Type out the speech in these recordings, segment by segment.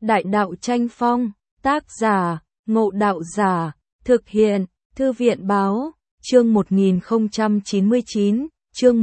Đại đạo tranh phong, tác giả, Ngộ Đạo Giả, thực hiện, Thư viện Báo, chương 1099, chương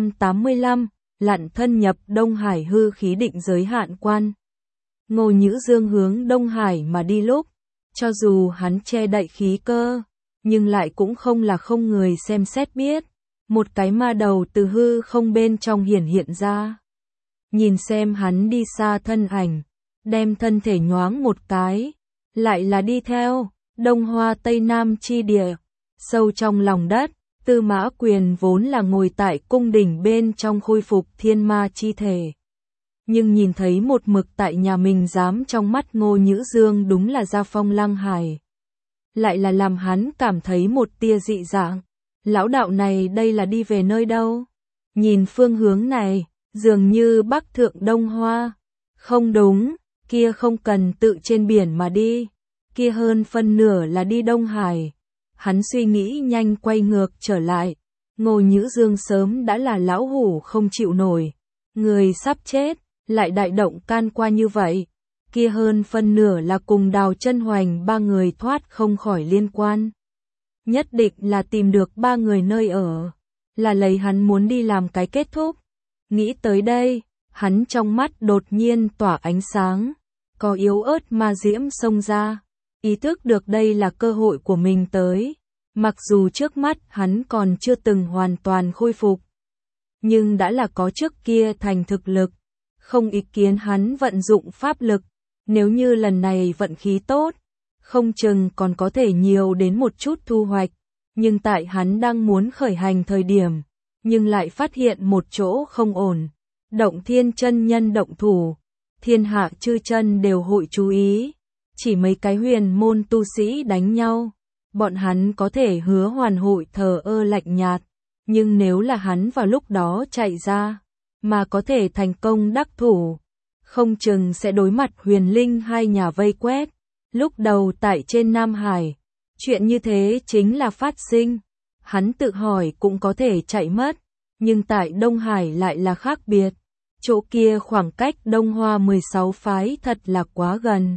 185, lặn thân nhập Đông Hải hư khí định giới hạn quan. Ngô Nhữ Dương hướng Đông Hải mà đi lúc, cho dù hắn che đậy khí cơ, nhưng lại cũng không là không người xem xét biết. Một cái ma đầu từ hư không bên trong hiển hiện ra. Nhìn xem hắn đi xa thân ảnh, đem thân thể nhoáng một cái, lại là đi theo, Đông Hoa Tây Nam chi địa, sâu trong lòng đất, Tư Mã Quyền vốn là ngồi tại cung đỉnh bên trong khôi phục thiên ma chi thể. Nhưng nhìn thấy một mực tại nhà mình dám trong mắt Ngô Nhữ Dương đúng là Gia Phong Lăng Hải. Lại là làm hắn cảm thấy một tia dị dạng. Lão đạo này đây là đi về nơi đâu? Nhìn phương hướng này, dường như Bắc Thượng Đông Hoa. Không đúng, kia không cần tự trên biển mà đi. Kia hơn phân nửa là đi Đông Hải. Hắn suy nghĩ nhanh quay ngược trở lại. Ngô Nhữ Dương sớm đã là lão hủ không chịu nổi. Người sắp chết, lại đại động can qua như vậy. Kia hơn phân nửa là cùng Đào Chân Hoành ba người thoát không khỏi liên quan. Nhất định là tìm được ba người nơi ở, là lấy hắn muốn đi làm cái kết thúc. Nghĩ tới đây, hắn trong mắt đột nhiên tỏa ánh sáng, có yếu ớt ma diễm xông ra, ý thức được đây là cơ hội của mình tới. Mặc dù trước mắt hắn còn chưa từng hoàn toàn khôi phục, nhưng đã là có trước kia thành thực lực, không ý kiến hắn vận dụng pháp lực, nếu như lần này vận khí tốt, không chừng còn có thể nhiều đến một chút thu hoạch, nhưng tại hắn đang muốn khởi hành thời điểm, nhưng lại phát hiện một chỗ không ổn. Động Thiên chân nhân động thủ, thiên hạ chư chân đều hội chú ý, chỉ mấy cái huyền môn tu sĩ đánh nhau, bọn hắn có thể hứa hoàn hội thờ ơ lạnh nhạt, nhưng nếu là hắn vào lúc đó chạy ra, mà có thể thành công đắc thủ, không chừng sẽ đối mặt huyền linh hai nhà vây quét. Lúc đầu tại trên Nam Hải, chuyện như thế chính là phát sinh. Hắn tự hỏi cũng có thể chạy mất, nhưng tại Đông Hải lại là khác biệt. Chỗ kia khoảng cách Đông Hoa 16 phái thật là quá gần.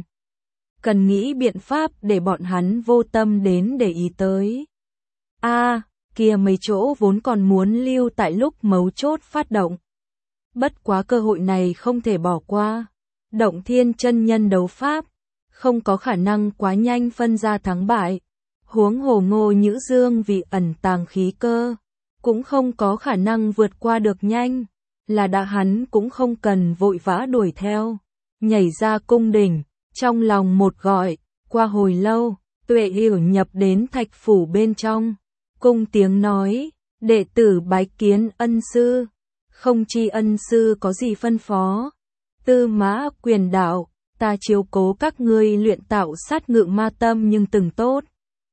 Cần nghĩ biện pháp để bọn hắn vô tâm đến để ý tới. Kia mấy chỗ vốn còn muốn lưu tại lúc mấu chốt phát động. Bất quá cơ hội này không thể bỏ qua. Động Thiên chân nhân đấu pháp, không có khả năng quá nhanh phân ra thắng bại. Huống hồ Ngô Nhữ Dương vì ẩn tàng khí cơ, cũng không có khả năng vượt qua được nhanh, là đã hắn cũng không cần vội vã đuổi theo. Nhảy ra cung đỉnh, trong lòng một gọi, qua hồi lâu, Tuệ Hiểu nhập đến thạch phủ bên trong. Cung tiếng nói, đệ tử bái kiến ân sư, không chi ân sư có gì phân phó. Tư Mã Quyền đạo, ta chiếu cố các ngươi luyện tạo sát ngự ma tâm nhưng từng tốt.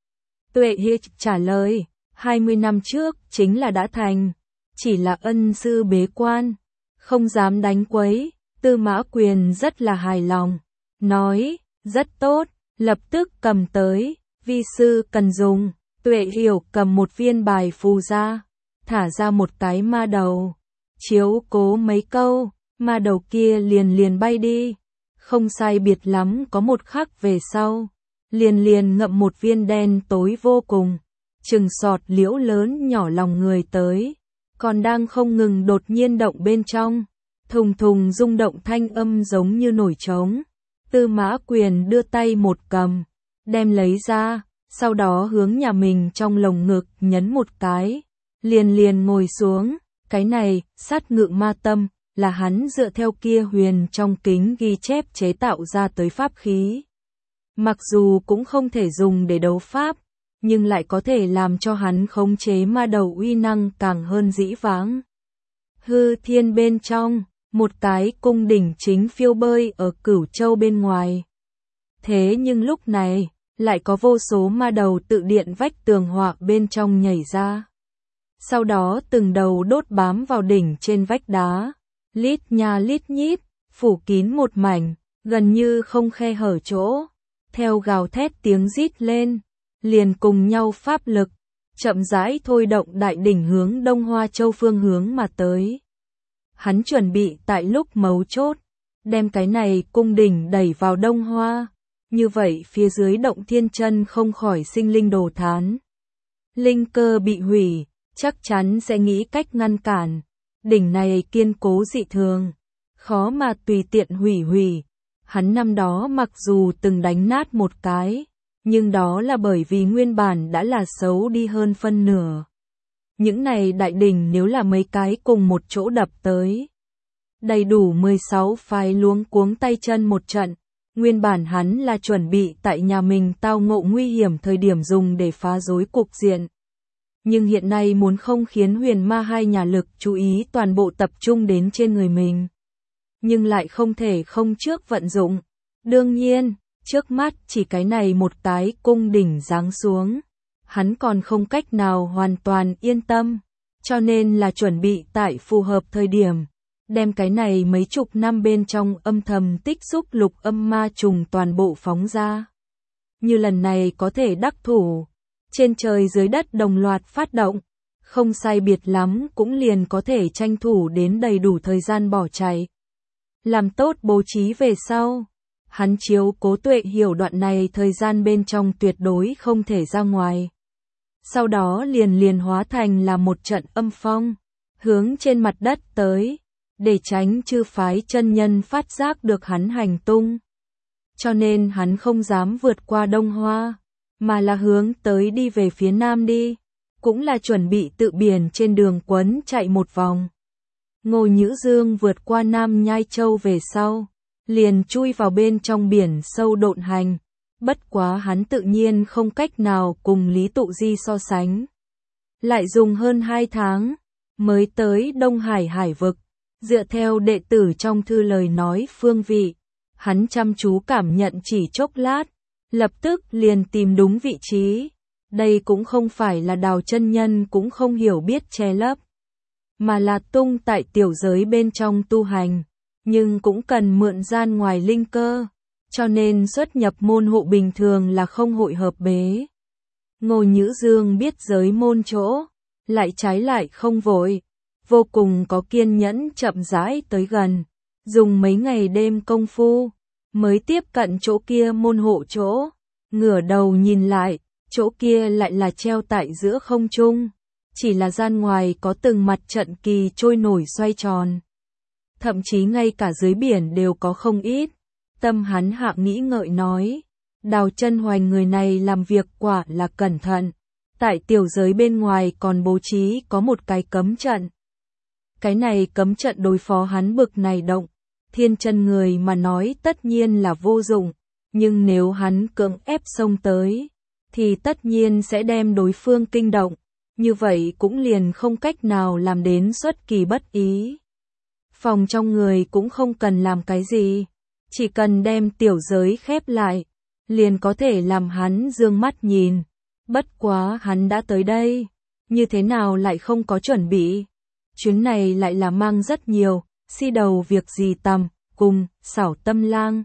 Tuệ Hiểu trả lời, 20 năm trước chính là đã thành, chỉ là ân sư bế quan, không dám đánh quấy. Tư Mã Quyền rất là hài lòng, nói, rất tốt, lập tức cầm tới, vi sư cần dùng. Tuệ Hiểu cầm một viên bài phù ra, thả ra một cái ma đầu, chiếu cố mấy câu, ma đầu kia liền bay đi. Không sai biệt lắm có một khắc về sau, liền ngậm một viên đen tối vô cùng, chừng sọt liễu lớn nhỏ lòng người tới, còn đang không ngừng đột nhiên động bên trong, thùng thùng rung động thanh âm giống như nổi trống. Tư Mã Quyền đưa tay một cầm, đem lấy ra, sau đó hướng nhà mình trong lồng ngực nhấn một cái, liền ngồi xuống. Cái này, sát ngự ma tâm, là hắn dựa theo kia huyền trong kính ghi chép chế tạo ra tới pháp khí. Mặc dù cũng không thể dùng để đấu pháp, nhưng lại có thể làm cho hắn khống chế ma đầu uy năng càng hơn dĩ vãng. Hư thiên bên trong, một cái cung đỉnh chính phiêu bơi ở Cửu Châu bên ngoài. Thế nhưng lúc này, lại có vô số ma đầu tự điện vách tường họa bên trong nhảy ra. Sau đó từng đầu đốt bám vào đỉnh trên vách đá, lít nha lít nhít, phủ kín một mảnh, gần như không khe hở chỗ. Theo gào thét tiếng rít lên, liền cùng nhau pháp lực, chậm rãi thôi động đại đỉnh hướng Đông Hoa Châu phương hướng mà tới. Hắn chuẩn bị tại lúc mấu chốt, đem cái này cung đỉnh đẩy vào Đông Hoa. Như vậy phía dưới động thiên chân không khỏi sinh linh đồ thán. Linh cơ bị hủy, chắc chắn sẽ nghĩ cách ngăn cản. Đỉnh này kiên cố dị thường, khó mà tùy tiện hủy. Hắn năm đó mặc dù từng đánh nát một cái, nhưng đó là bởi vì nguyên bản đã là xấu đi hơn phân nửa. Những này đại đỉnh nếu là mấy cái cùng một chỗ đập tới, đầy đủ 16 phái luống cuống tay chân một trận. Nguyên bản hắn là chuẩn bị tại nhà mình tao ngộ nguy hiểm thời điểm dùng để phá rối cục diện. Nhưng hiện nay muốn không khiến huyền ma hai nhà lực chú ý toàn bộ tập trung đến trên người mình. Nhưng lại không thể không trước vận dụng. Đương nhiên, trước mắt chỉ cái này một cái cung đỉnh giáng xuống. Hắn còn không cách nào hoàn toàn yên tâm. Cho nên là chuẩn bị tại phù hợp thời điểm. Đem cái này mấy chục năm bên trong âm thầm tích xúc lục âm ma trùng toàn bộ phóng ra. Như lần này có thể đắc thủ. Trên trời dưới đất đồng loạt phát động. Không sai biệt lắm cũng liền có thể tranh thủ đến đầy đủ thời gian bỏ chạy. Làm tốt bố trí về sau. Hắn chiếu cố Tuệ Hiểu đoạn này thời gian bên trong tuyệt đối không thể ra ngoài. Sau đó liền hóa thành là một trận âm phong. Hướng trên mặt đất tới. Để tránh chư phái chân nhân phát giác được hắn hành tung. Cho nên hắn không dám vượt qua Đông Hoa, mà là hướng tới đi về phía nam đi, cũng là chuẩn bị tự biển trên đường quấn chạy một vòng. Ngô Nhữ Dương vượt qua Nam Nhai Châu về sau, liền chui vào bên trong biển sâu độn hành, bất quá hắn tự nhiên không cách nào cùng Lý Tụ Di so sánh. Lại dùng hơn 2 tháng, mới tới Đông Hải hải vực. Dựa theo đệ tử trong thư lời nói phương vị, hắn chăm chú cảm nhận chỉ chốc lát, lập tức liền tìm đúng vị trí. Đây cũng không phải là Đào chân nhân cũng không hiểu biết che lấp, mà là tung tại tiểu giới bên trong tu hành, nhưng cũng cần mượn gian ngoài linh cơ, cho nên xuất nhập môn hộ bình thường là không hội hợp bế. Ngô Nhữ Dương biết giới môn chỗ, lại trái lại không vội. Vô cùng có kiên nhẫn chậm rãi tới gần, dùng mấy ngày đêm công phu, mới tiếp cận chỗ kia môn hộ chỗ, ngửa đầu nhìn lại, chỗ kia lại là treo tại giữa không trung, chỉ là gian ngoài có từng mặt trận kỳ trôi nổi xoay tròn. Thậm chí ngay cả dưới biển đều có không ít, tâm hắn hạ nghĩ ngợi nói, Đào Chân Hoành người này làm việc quả là cẩn thận, tại tiểu giới bên ngoài còn bố trí có một cái cấm trận. Cái này cấm trận đối phó hắn bực này động, thiên chân người mà nói tất nhiên là vô dụng, nhưng nếu hắn cưỡng ép xông tới, thì tất nhiên sẽ đem đối phương kinh động, như vậy cũng liền không cách nào làm đến xuất kỳ bất ý. Phòng trong người cũng không cần làm cái gì, chỉ cần đem tiểu giới khép lại, liền có thể làm hắn dương mắt nhìn. Bất quá hắn đã tới đây, như thế nào lại không có chuẩn bị? Chuyến này lại là mang rất nhiều, si đầu việc gì tầm, cùng, xảo tâm lang.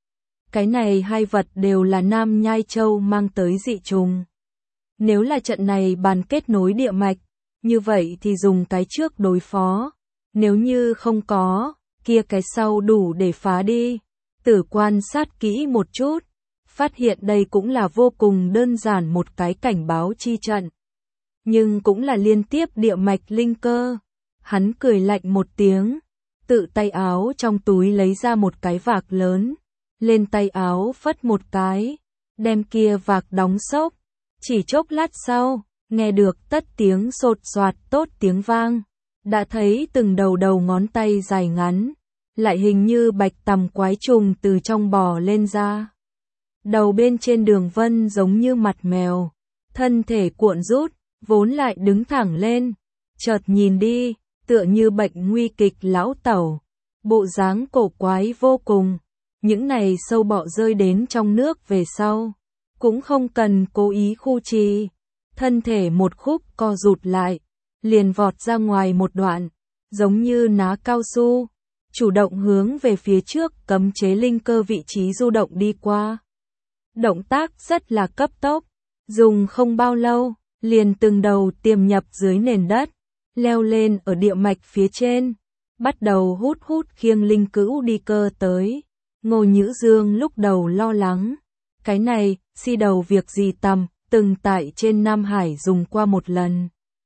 Cái này hai vật đều là Nam Nhai Châu mang tới dị trùng. Nếu là trận này bàn kết nối địa mạch, như vậy thì dùng cái trước đối phó. Nếu như không có, kia cái sau đủ để phá đi. Tử quan sát kỹ một chút, phát hiện đây cũng là vô cùng đơn giản một cái cảnh báo chi trận. Nhưng cũng là liên tiếp địa mạch linh cơ. Hắn cười lạnh một tiếng, tự tay áo trong túi lấy ra một cái vạc lớn, lên tay áo phất một cái, đem kia vạc đóng xốp. Chỉ chốc lát sau, nghe được tất tiếng sột soạt tốt tiếng vang, đã thấy từng đầu ngón tay dài ngắn, lại hình như bạch tằm quái trùng từ trong bò lên ra. Đầu bên trên đường vân giống như mặt mèo, thân thể cuộn rút, vốn lại đứng thẳng lên, chợt nhìn đi, tựa như bệnh nguy kịch lão tẩu, bộ dáng cổ quái vô cùng. Những này sâu bọ rơi đến trong nước về sau, cũng không cần cố ý khu trì, thân thể một khúc co rụt lại, liền vọt ra ngoài một đoạn, giống như ná cao su, chủ động hướng về phía trước cấm chế linh cơ vị trí du động đi qua. Động tác rất là cấp tốc, dùng không bao lâu, liền từng đầu tiềm nhập dưới nền đất, leo lên ở địa mạch phía trên. bắt đầu hút hút khiêng linh cữu đi cơ tới. Ngô Nhữ Dương lúc đầu lo lắng, cái này, si đầu việc gì tầm, từng tại trên Nam Hải dùng qua một lần.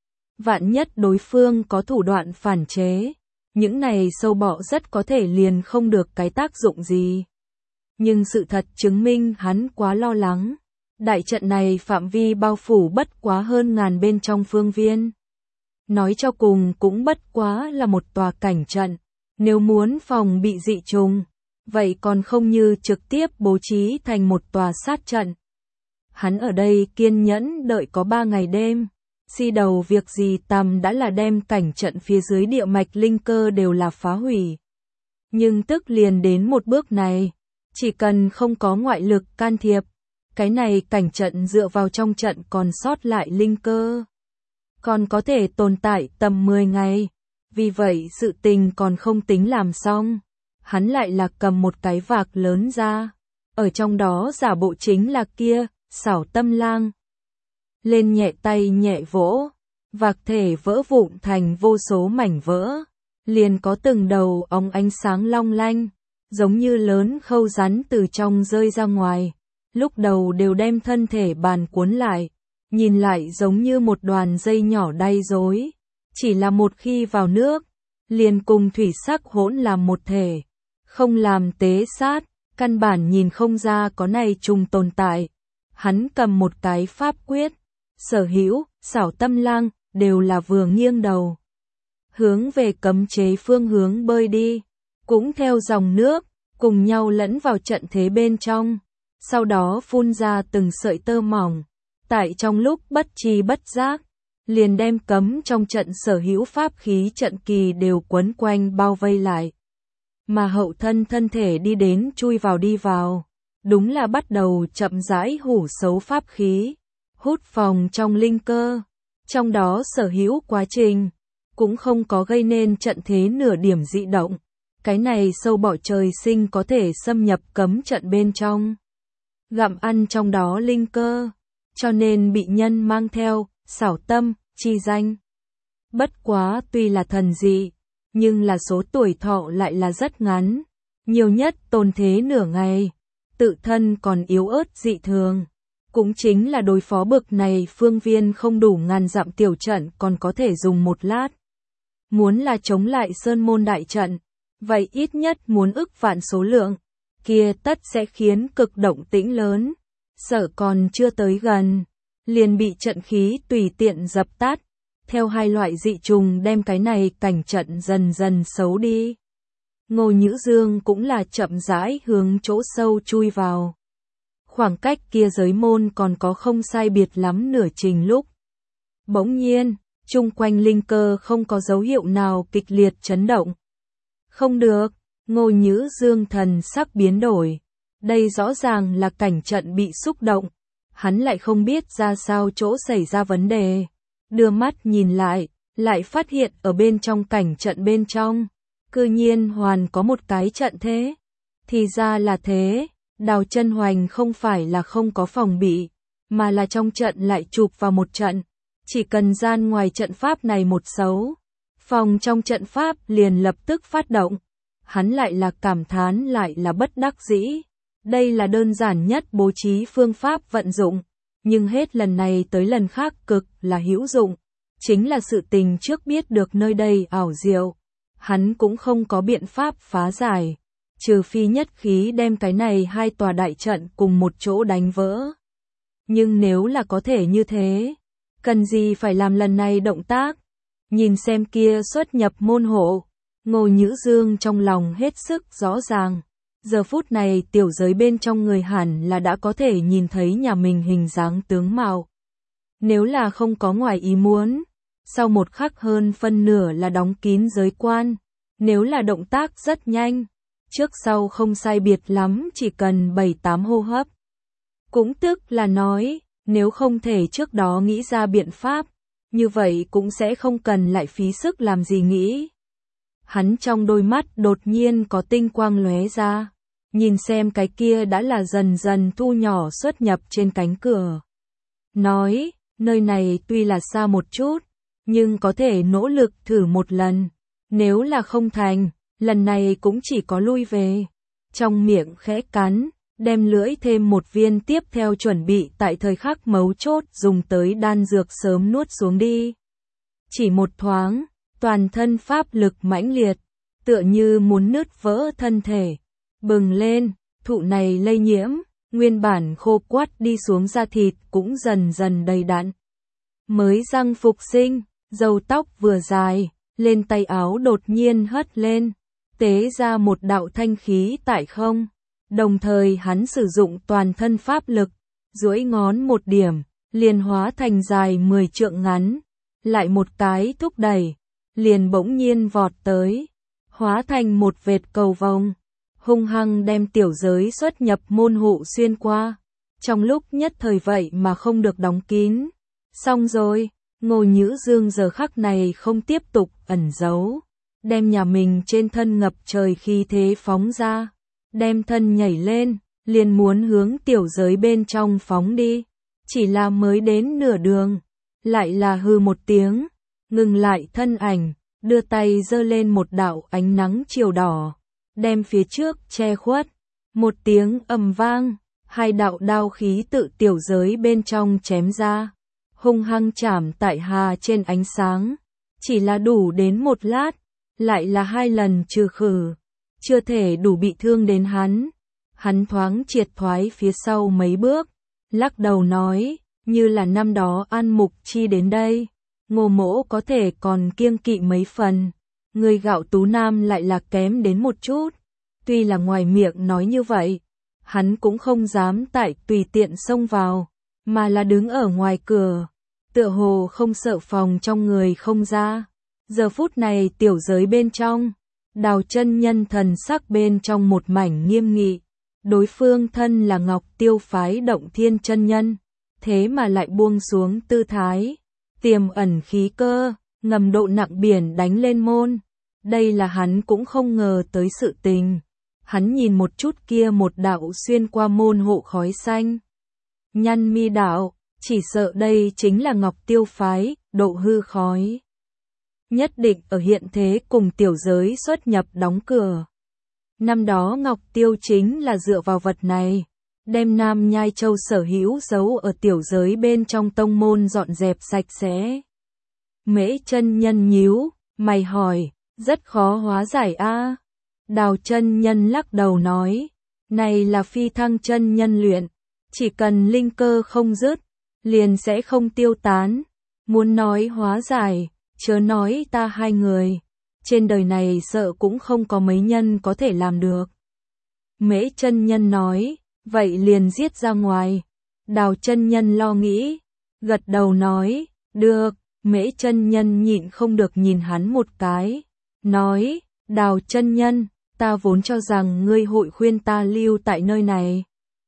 Vạn nhất đối phương có thủ đoạn phản chế, những này sâu bọ rất có thể liền không được cái tác dụng gì. Nhưng sự thật chứng minh hắn quá lo lắng. Đại trận này phạm vi bao phủ bất quá hơn ngàn bên trong phương viên. Nói cho cùng cũng bất quá là một tòa cảnh trận. Nếu muốn phòng bị dị trùng, vậy còn không như trực tiếp bố trí thành một tòa sát trận. Hắn ở đây kiên nhẫn đợi có 3 ngày đêm. Si đầu việc gì tầm đã là đem cảnh trận phía dưới địa mạch linh cơ đều là phá hủy. Nhưng tức liền đến một bước này, chỉ cần không có ngoại lực can thiệp, cái này cảnh trận dựa vào trong trận còn sót lại linh cơ, còn có thể tồn tại tầm 10 ngày. Vì vậy sự tình còn không tính làm xong, hắn lại là cầm một cái vạc lớn ra, ở trong đó giả bộ chính là kia, Xảo Tâm Lang. Lên nhẹ tay nhẹ vỗ, vạc thể vỡ vụn thành vô số mảnh vỡ, liền có từng đầu óng ánh sáng long lanh, giống như lớn khâu rắn từ trong rơi ra ngoài, lúc đầu đều đem thân thể bàn cuốn lại, nhìn lại giống như một đoàn dây nhỏ đay rối, chỉ là một khi vào nước, liền cùng thủy sắc hỗn làm một thể, không làm tế sát, căn bản nhìn không ra có này trùng tồn tại. Hắn cầm một cái pháp quyết, Sở Hữu, Xảo Tâm Lang đều là vừa nghiêng đầu, hướng về cấm chế phương hướng bơi đi, cũng theo dòng nước, cùng nhau lẫn vào trận thế bên trong, sau đó phun ra từng sợi tơ mỏng, tại trong lúc bất tri bất giác, liền đem cấm trong trận sở hữu pháp khí trận kỳ đều quấn quanh bao vây lại. Mà hậu thân thân thể đi đến chui vào đi vào, đúng là bắt đầu chậm rãi hủ xấu pháp khí, hút phòng trong linh cơ, trong đó sở hữu quá trình, cũng không có gây nên trận thế nửa điểm dị động. Cái này sâu bọ trời sinh có thể xâm nhập cấm trận bên trong, gặm ăn trong đó linh cơ, cho nên bị nhân mang theo, xảo tâm, chi danh. Bất quá tuy là thần dị, nhưng là số tuổi thọ lại là rất ngắn, nhiều nhất tồn thế nửa ngày, tự thân còn yếu ớt dị thường. Cũng chính là đối phó bực này phương viên không đủ ngàn dặm tiểu trận còn có thể dùng một lát. Muốn là chống lại sơn môn đại trận, vậy ít nhất muốn ức vạn số lượng, kia tất sẽ khiến cực động tĩnh lớn, sợ còn chưa tới gần, liền bị trận khí tùy tiện dập tắt, theo hai loại dị trùng đem cái này cảnh trận dần dần xấu đi. Ngô Nhữ Dương cũng là chậm rãi hướng chỗ sâu chui vào. Khoảng cách kia giới môn còn có không sai biệt lắm nửa trình lúc. Bỗng nhiên, chung quanh linh cơ không có dấu hiệu nào kịch liệt chấn động. Không được, Ngô Nhữ Dương thần sắc biến đổi. Đây rõ ràng là cảnh trận bị xúc động. Hắn lại không biết ra sao chỗ xảy ra vấn đề. Đưa mắt nhìn lại phát hiện ở bên trong cảnh trận bên trong. Cư nhiên hoàn có một cái trận thế. Thì ra là thế, Đào Chân Hoành không phải là không có phòng bị, mà là trong trận lại chụp vào một trận. Chỉ cần gian ngoài trận pháp này một xấu, phòng trong trận pháp liền lập tức phát động. Hắn lại là cảm thán lại là bất đắc dĩ. Đây là đơn giản nhất bố trí phương pháp vận dụng, nhưng hết lần này tới lần khác cực là hữu dụng. Chính là sự tình trước biết được nơi đây ảo diệu, hắn cũng không có biện pháp phá giải, trừ phi nhất khí đem cái này hai tòa đại trận cùng một chỗ đánh vỡ. Nhưng nếu là có thể như thế, cần gì phải làm lần này động tác? Nhìn xem kia xuất nhập môn hộ, Ngô Nhữ Dương trong lòng hết sức rõ ràng. Giờ phút này tiểu giới bên trong người hẳn là đã có thể nhìn thấy nhà mình hình dáng tướng mạo. Nếu là không có ngoài ý muốn, sau một khắc hơn phân nửa là đóng kín giới quan. Nếu là động tác rất nhanh, trước sau không sai biệt lắm chỉ cần 7-8 hô hấp. Cũng tức là nói, nếu không thể trước đó nghĩ ra biện pháp, như vậy cũng sẽ không cần lại phí sức làm gì nghĩ. Hắn trong đôi mắt đột nhiên có tinh quang lóe ra, nhìn xem cái kia đã là dần dần thu nhỏ xuất nhập trên cánh cửa. Nói, nơi này tuy là xa một chút, nhưng có thể nỗ lực thử một lần. Nếu là không thành, lần này cũng chỉ có lui về. Trong miệng khẽ cắn, đem lưỡi thêm một viên tiếp theo chuẩn bị tại thời khắc mấu chốt dùng tới đan dược sớm nuốt xuống đi. Chỉ một thoáng, toàn thân pháp lực mãnh liệt, tựa như muốn nứt vỡ thân thể. Bừng lên, thụ này lây nhiễm, nguyên bản khô quắt đi xuống da thịt cũng dần dần đầy đặn. Mới răng phục sinh, râu tóc vừa dài, lên tay áo đột nhiên hất lên, tế ra một đạo thanh khí tại không. Đồng thời hắn sử dụng toàn thân pháp lực, duỗi ngón một điểm, liền hóa thành dài 10 trượng ngắn, lại một cái thúc đẩy, liền bỗng nhiên vọt tới, hóa thành một vệt cầu vồng, hung hăng đem tiểu giới xuất nhập môn hộ xuyên qua. Trong lúc nhất thời vậy mà không được đóng kín. Xong rồi, Ngô Nhữ Dương giờ khắc này không tiếp tục ẩn giấu, đem nhà mình trên thân ngập trời khí thế phóng ra, đem thân nhảy lên, liền muốn hướng tiểu giới bên trong phóng đi. Chỉ là mới đến nửa đường, lại là hừ một tiếng, ngừng lại thân ảnh, đưa tay giơ lên một đạo ánh nắng chiều đỏ, đem phía trước che khuất. Một tiếng ầm vang, hai đạo đao khí tự tiểu giới bên trong chém ra, hung hăng chạm tại hà trên ánh sáng. Chỉ là đủ đến một lát, lại là hai lần trừ khử, chưa thể đủ bị thương đến hắn. Hắn thoáng triệt thoái phía sau mấy bước, lắc đầu nói, như là năm đó An Mục Chi đến đây, Ngô mỗ có thể còn kiêng kỵ mấy phần, người Gạo Tú Nam lại là kém đến một chút. Tuy là ngoài miệng nói như vậy, hắn cũng không dám tại tùy tiện xông vào, mà là đứng ở ngoài cửa, tựa hồ không sợ phòng trong người không ra. Giờ phút này tiểu giới bên trong, Đào chân nhân thần sắc bên trong một mảnh nghiêm nghị, đối phương thân là Ngọc Tiêu phái Động Thiên chân nhân, thế mà lại buông xuống tư thái, tiềm ẩn khí cơ, ngầm độ nặng biển đánh lên môn. Đây là hắn cũng không ngờ tới sự tình. Hắn nhìn một chút kia một đạo xuyên qua môn hộ khói xanh, nhăn mi đạo, chỉ sợ đây chính là Ngọc Tiêu phái, Độ Hư khói. Nhất định ở hiện thế cùng tiểu giới xuất nhập đóng cửa. Năm đó Ngọc Tiêu chính là dựa vào vật này, đem Nam Nhai Châu sở hữu giấu ở tiểu giới bên trong tông môn dọn dẹp sạch sẽ. Mễ chân nhân nhíu mày hỏi, rất khó hóa giải a. Đào chân nhân lắc đầu nói, này là phi thăng chân nhân luyện, chỉ cần linh cơ không dứt, liền sẽ không tiêu tán. Muốn nói hóa giải, chớ nói ta hai người, trên đời này sợ cũng không có mấy nhân có thể làm được. Mễ chân nhân nói, vậy liền giết ra ngoài. Đào chân nhân lo nghĩ, gật đầu nói, được. Mễ chân nhân nhịn không được nhìn hắn một cái, nói, Đào chân nhân, ta vốn cho rằng ngươi hội khuyên ta lưu tại nơi này.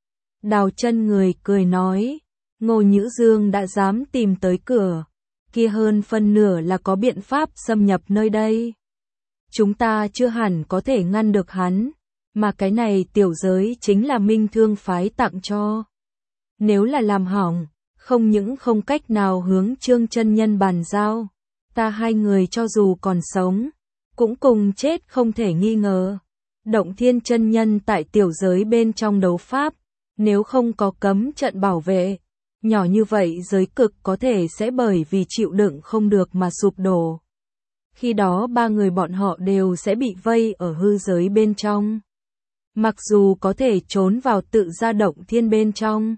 Đào chân người cười nói, Ngô Nhữ Dương đã dám tìm tới cửa, kia hơn phân nửa là có biện pháp xâm nhập nơi đây. Chúng ta chưa hẳn có thể ngăn được hắn, mà cái này tiểu giới chính là Minh Thương phái tặng cho. Nếu là làm hỏng, không những không cách nào hướng Trương chân nhân bàn giao, ta hai người cho dù còn sống, cũng cùng chết không thể nghi ngờ. Động Thiên chân nhân tại tiểu giới bên trong đấu pháp, nếu không có cấm trận bảo vệ, nhỏ như vậy giới cực có thể sẽ bởi vì chịu đựng không được mà sụp đổ. Khi đó ba người bọn họ đều sẽ bị vây ở hư giới bên trong. Mặc dù có thể trốn vào tự gia Động Thiên bên trong,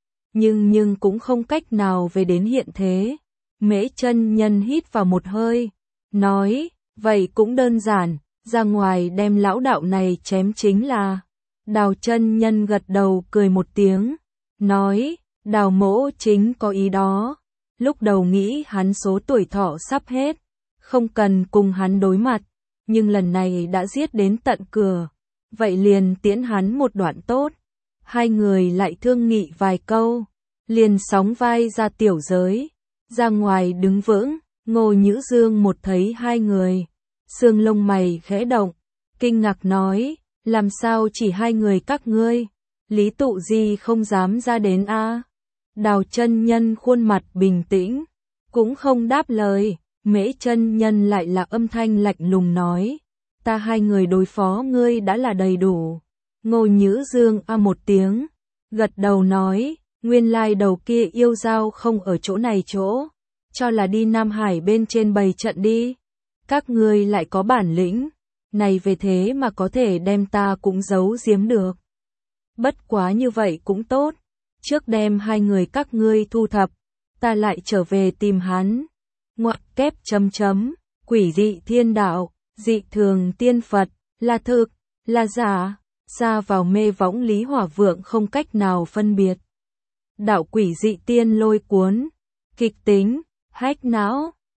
nhưng cũng không cách nào về đến hiện thế. Mễ chân nhân hít vào một hơi, nói, vậy cũng đơn giản, ra ngoài đem lão đạo này chém chính là. Đào chân nhân gật đầu cười một tiếng, nói, Đào mỗ chính có ý đó. Lúc đầu nghĩ hắn số tuổi thọ sắp hết, không cần cùng hắn đối mặt, nhưng lần này đã giết đến tận cửa, vậy liền tiễn hắn một đoạn tốt. Hai người lại thương nghị vài câu, liền sóng vai ra tiểu giới, ra ngoài đứng vững. Ngô Nhữ Dương một thấy hai người, xương lông mày khẽ động, kinh ngạc nói, làm sao chỉ hai người các ngươi, Lý Tụ Di không dám ra đến a? Đào chân nhân khuôn mặt bình tĩnh, cũng không đáp lời, Mễ chân nhân lại là âm thanh lạnh lùng nói, ta hai người đối phó ngươi đã là đầy đủ. Ngô Nhữ Dương một tiếng, gật đầu nói, nguyên lai đầu kia yêu dao không ở chỗ này chỗ, cho là đi Nam Hải bên trên bày trận đi. Các ngươi lại có bản lĩnh, này về thế mà có thể đem ta cũng giấu giếm được. Bất quá như vậy cũng tốt, trước đem hai người các ngươi thu thập, ta lại trở về tìm hắn. Ngoặc kép chấm chấm, quỷ dị thiên đạo, dị thường tiên Phật, là thực, là giả, ra vào mê võng Lý Hỏa Vượng không cách nào phân biệt. Đạo quỷ dị tiên lôi cuốn, kịch tính, hách não.